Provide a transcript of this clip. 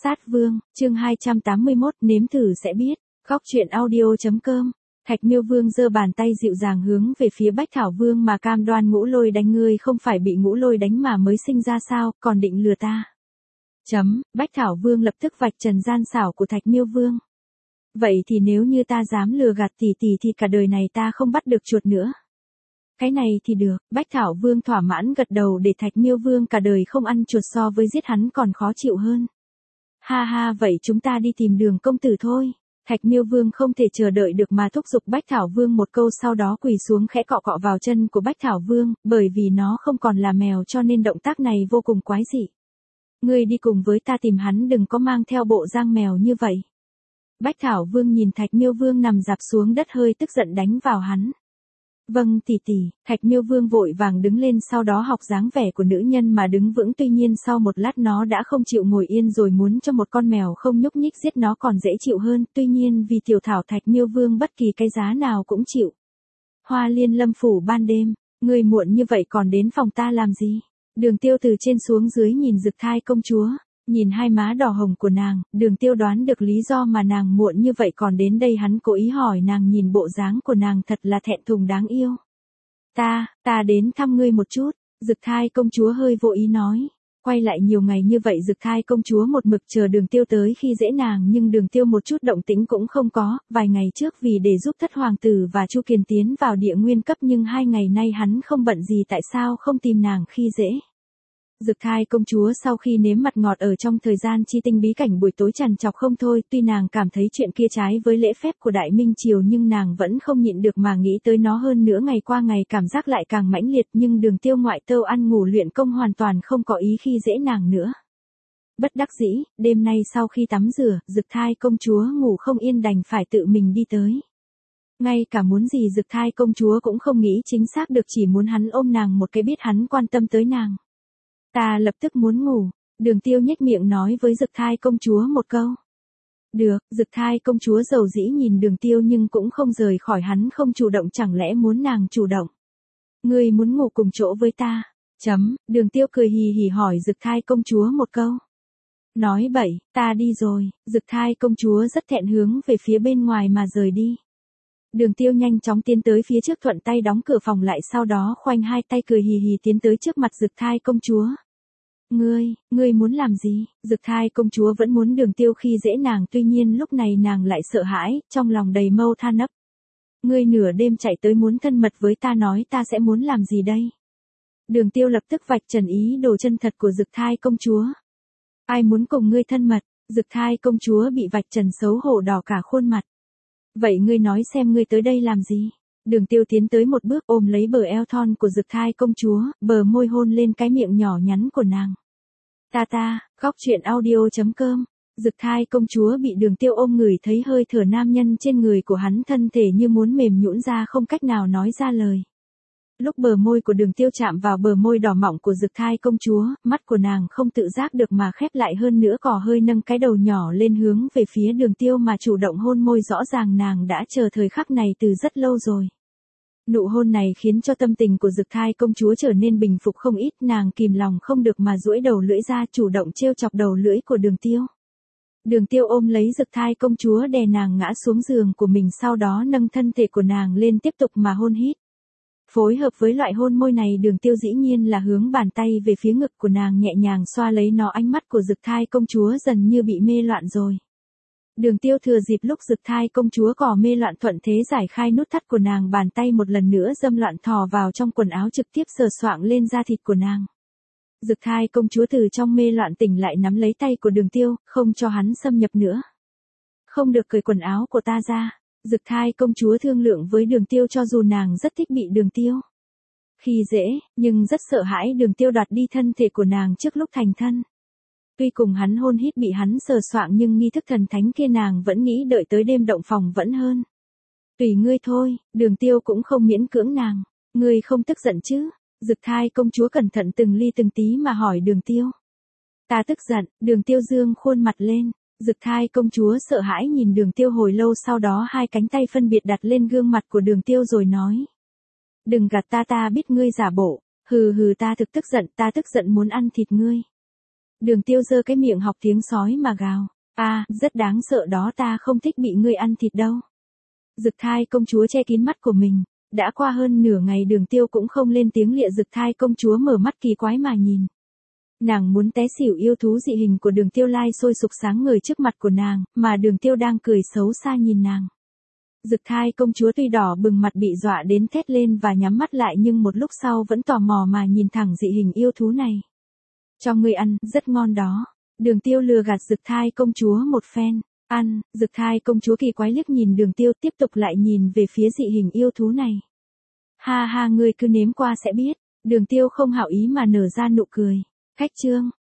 Sát Vương, chương 281, nếm thử sẽ biết. Góc truyện audio.com. Thạch Miêu Vương giơ bàn tay dịu dàng hướng về phía Bách Thảo Vương mà cam đoan Ngũ Lôi đánh, ngươi không phải bị Ngũ Lôi đánh mà mới sinh ra sao, còn định lừa ta. Bách Thảo Vương lập tức vạch trần gian xảo của Thạch Miêu Vương. Vậy thì nếu như ta dám lừa gạt tỷ tỷ thì cả đời này ta không bắt được chuột nữa. Cái này thì được, Bách Thảo Vương thỏa mãn gật đầu, để Thạch Miêu Vương cả đời không ăn chuột so với giết hắn còn khó chịu hơn. Ha ha, vậy chúng ta đi tìm Đường công tử thôi. Thạch Miêu Vương không thể chờ đợi được mà thúc giục Bách Thảo Vương một câu, sau đó quỳ xuống khẽ cọ cọ vào chân của Bách Thảo Vương, bởi vì nó không còn là mèo cho nên động tác này vô cùng quái dị. Ngươi đi cùng với ta tìm hắn, đừng có mang theo bộ dáng mèo như vậy. Bách Thảo Vương nhìn Thạch Miêu Vương nằm rạp xuống đất hơi tức giận đánh vào hắn. Vâng tỷ tỷ, Thạch Miêu Vương vội vàng đứng lên, sau đó học dáng vẻ của nữ nhân mà đứng vững, tuy nhiên sau một lát nó đã không chịu ngồi yên rồi, muốn cho một con mèo không nhúc nhích giết nó còn dễ chịu hơn, tuy nhiên vì tiểu thảo Thạch Miêu Vương bất kỳ cái giá nào cũng chịu. Hoa Liên Lâm phủ ban đêm, ngươi muộn như vậy còn đến phòng ta làm gì? Đường Tiêu từ trên xuống dưới nhìn Dực Thai công chúa. Nhìn hai má đỏ hồng của nàng, Đường Tiêu đoán được lý do mà nàng muộn như vậy còn đến đây, hắn cố ý hỏi nàng, nhìn bộ dáng của nàng thật là thẹn thùng đáng yêu. Ta đến thăm ngươi một chút, Dực Thai công chúa hơi vô ý nói. Quay lại nhiều ngày như vậy Dực Thai công chúa một mực chờ Đường Tiêu tới khi dễ nàng, nhưng Đường Tiêu một chút động tĩnh cũng không có. Vài ngày trước vì để giúp Thất Hoàng tử và Chu Kiền tiến vào địa nguyên cấp, nhưng 2 ngày nay hắn không bận gì, tại sao không tìm nàng khi dễ? Dực Thai công chúa sau khi nếm mặt ngọt ở trong thời gian chi tinh bí cảnh buổi tối trằn trọc không thôi, tuy nàng cảm thấy chuyện kia trái với lễ phép của Đại Minh Triều nhưng nàng vẫn không nhịn được mà nghĩ tới nó, hơn nữa ngày qua ngày cảm giác lại càng mãnh liệt, nhưng Đường Tiêu ngoại tâu ăn ngủ luyện công hoàn toàn không có ý khi dễ nàng nữa. Bất đắc dĩ, đêm nay sau khi tắm rửa, Dực Thai công chúa ngủ không yên đành phải tự mình đi tới. Ngay cả muốn gì Dực Thai công chúa cũng không nghĩ chính xác được, chỉ muốn hắn ôm nàng một cái, biết hắn quan tâm tới nàng. Ta lập tức muốn ngủ, Đường Tiêu nhếch miệng nói với Dực Thai công chúa một câu. Được, Dực Thai công chúa dầu dĩ nhìn Đường Tiêu nhưng cũng không rời khỏi hắn, không chủ động, chẳng lẽ muốn nàng chủ động. Ngươi muốn ngủ cùng chỗ với ta? Đường Tiêu cười hì hì hỏi Dực Thai công chúa một câu. Nói bậy, ta đi rồi. Dực Thai công chúa rất thẹn hướng về phía bên ngoài mà rời đi. Đường Tiêu nhanh chóng tiến tới phía trước, thuận tay đóng cửa phòng lại, sau đó khoanh hai tay cười hì hì tiến tới trước mặt Dực Thai công chúa. Ngươi muốn làm gì? Dực Thai công chúa vẫn muốn Đường Tiêu khi dễ nàng, tuy nhiên lúc này nàng lại sợ hãi, trong lòng đầy mâu than nấp. Ngươi nửa đêm chạy tới muốn thân mật với ta, nói ta sẽ muốn làm gì đây? Đường Tiêu lập tức vạch trần ý đồ chân thật của Dực Thai công chúa. Ai muốn cùng ngươi thân mật? Dực Thai công chúa bị vạch trần xấu hổ đỏ cả khuôn mặt. Vậy ngươi nói xem ngươi tới đây làm gì? Đường Tiêu tiến tới một bước, ôm lấy bờ eo thon của Dực Thai công chúa, bờ môi hôn lên cái miệng nhỏ nhắn của nàng. Góc truyện audio.com. Dực Thai công chúa bị Đường Tiêu ôm, ngửi thấy hơi thở nam nhân trên người của hắn, thân thể như muốn mềm nhũn ra, không cách nào nói ra lời. Lúc bờ môi của Đường Tiêu chạm vào bờ môi đỏ mọng của Dực Thai công chúa, mắt của nàng không tự giác được mà khép lại, hơn nữa cò hơi nâng cái đầu nhỏ lên hướng về phía Đường Tiêu mà chủ động hôn môi, rõ ràng nàng đã chờ thời khắc này từ rất lâu rồi. Nụ hôn này khiến cho tâm tình của Dực Thai công chúa trở nên bình phục không ít, nàng kìm lòng không được mà duỗi đầu lưỡi ra, chủ động trêu chọc đầu lưỡi của Đường Tiêu. Đường Tiêu ôm lấy Dực Thai công chúa, đè nàng ngã xuống giường của mình, sau đó nâng thân thể của nàng lên tiếp tục mà hôn hít. Phối hợp với loại hôn môi này, Đường Tiêu dĩ nhiên là hướng bàn tay về phía ngực của nàng, nhẹ nhàng xoa lấy nó. Ánh mắt của Dực Thai công chúa dần như bị mê loạn rồi. Đường Tiêu thừa dịp lúc Dực Thai công chúa cò mê loạn, thuận thế giải khai nút thắt của nàng, bàn tay một lần nữa dâm loạn thò vào trong quần áo, trực tiếp sờ soạng lên da thịt của nàng. Dực Thai công chúa từ trong mê loạn tỉnh lại, nắm lấy tay của Đường Tiêu, không cho hắn xâm nhập nữa. Không được cởi quần áo của ta ra. Dực Thai công chúa thương lượng với Đường Tiêu, cho dù nàng rất thích bị Đường Tiêu khi dễ, nhưng rất sợ hãi Đường Tiêu đoạt đi thân thể của nàng trước lúc thành thân. Tuy cùng hắn hôn hít bị hắn sờ soạng, nhưng nghi thức thần thánh kia nàng vẫn nghĩ đợi tới đêm động phòng vẫn hơn. Tùy ngươi thôi, Đường Tiêu cũng không miễn cưỡng nàng. Ngươi không tức giận chứ? Dực Thai công chúa cẩn thận từng ly từng tí mà hỏi Đường Tiêu. Ta tức giận. Đường Tiêu dương khuôn mặt lên. Dực Thai công chúa sợ hãi nhìn Đường Tiêu hồi lâu, sau đó hai cánh tay phân biệt đặt lên gương mặt của Đường Tiêu rồi nói. Đừng gạt ta biết ngươi giả bộ. Ta thực tức giận, ta tức giận muốn ăn thịt ngươi. Đường tiêu giơ cái miệng học tiếng sói mà gào. Rất đáng sợ đó, ta không thích bị ngươi ăn thịt đâu. Dực Thai công chúa che kín mắt của mình. Đã qua hơn nửa ngày Đường tiêu cũng không lên tiếng lịa. Dực Thai công chúa mở mắt kỳ quái mà nhìn. Nàng muốn té xỉu, yêu thú dị hình của Đường tiêu lai sôi sục sáng ngời trước mặt của nàng, mà Đường tiêu đang cười xấu xa nhìn nàng. Dực Thai công chúa tuy đỏ bừng mặt bị dọa đến thét lên và nhắm mắt lại, nhưng một lúc sau vẫn tò mò mà nhìn thẳng dị hình yêu thú này. Cho ngươi ăn, rất ngon đó. Đường tiêu lừa gạt Dực Thai công chúa một phen. Ăn. Dực Thai công chúa kỳ quái liếc nhìn Đường tiêu, tiếp tục lại nhìn về phía dị hình yêu thú này. Ha ha, ngươi cứ nếm qua sẽ biết. Đường tiêu không hảo ý mà nở ra nụ cười. Khách trương.